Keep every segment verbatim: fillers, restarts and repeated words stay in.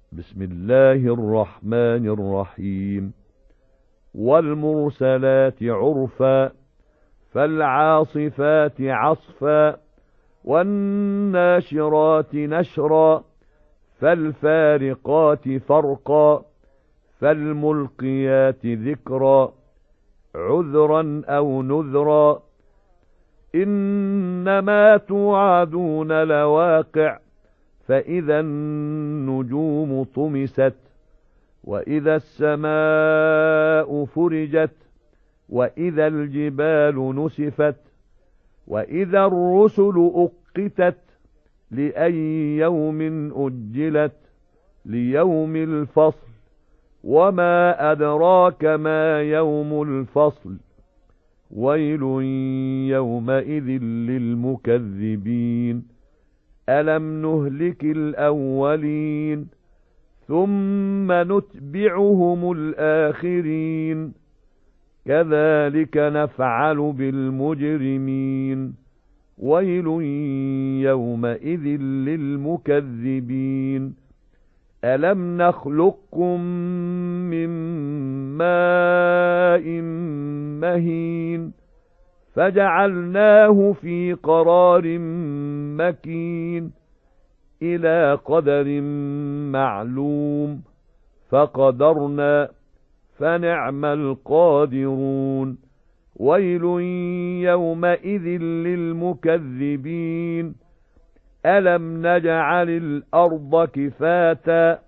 بسم الله الرحمن الرحيم. والمرسلات عرفا فالعاصفات عصفا والناشرات نشرا فالفارقات فرقا فالملقيات ذكرا عذرا أو نذرا إنما توعدون لواقع فإذا النجوم طمست وإذا السماء فرجت وإذا الجبال نسفت وإذا الرسل أقتت لأي يوم أجلت ليوم الفصل وما أدراك ما يوم الفصل ويل يومئذ للمكذبين ألم نهلك الأولين ثم نتبعهم الآخرين كذلك نفعل بالمجرمين ويل يومئذ للمكذبين ألم نخلقكم من ماء مهين فجعلناه في قرار مكين إلى قدر معلوم فقدرنا فنعم القادرون ويل يومئذ للمكذبين ألم نجعل الأرض كفاتا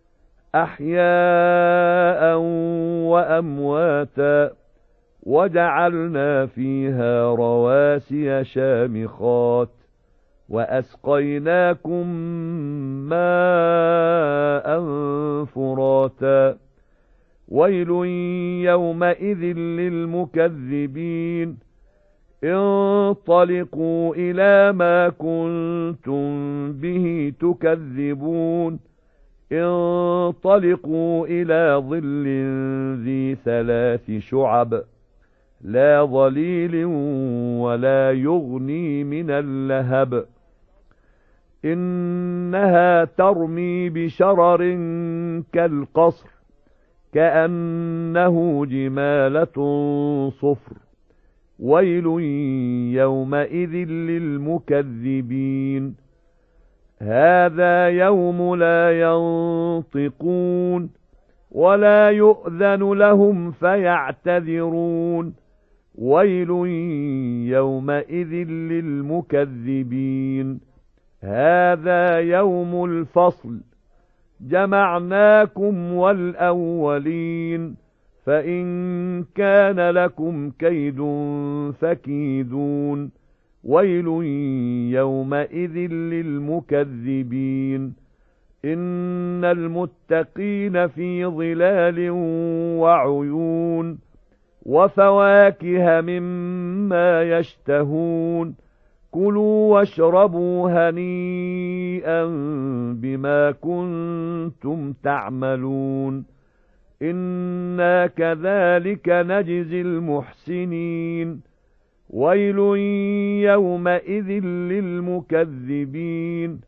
أحياء وأمواتا وجعلنا فيها رواسي شامخات وأسقيناكم ماء فراتا ويل يومئذ للمكذبين انطلقوا إلى ما كنتم به تكذبون انطلقوا إلى ظل ذي ثلاث شعب لا ظليل ولا يغني من اللهب إنها ترمي بشرر كالقصر كأنه جمالة صفر ويل يومئذ للمكذبين هذا يوم لا ينطقون ولا يؤذن لهم فيعتذرون ويل يومئذ للمكذبين هذا يوم الفصل جمعناكم والأولين فإن كان لكم كيد فكيدون ويل يومئذ للمكذبين إن المتقين في ظلال وعيون وفواكه مما يشتهون كلوا واشربوا هنيئا بما كنتم تعملون إنا كذلك نجزي المحسنين ويل يومئذ للمكذبين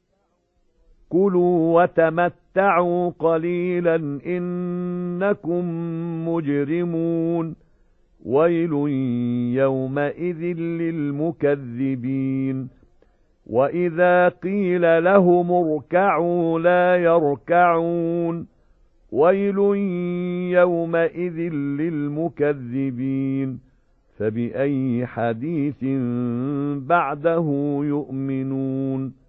كلوا وتمتعوا قليلا إنكم مجرمون ويل يومئذ للمكذبين وإذا قيل لهم اركعوا لا يركعون ويل يومئذ للمكذبين فبأي حديث بعده يؤمنون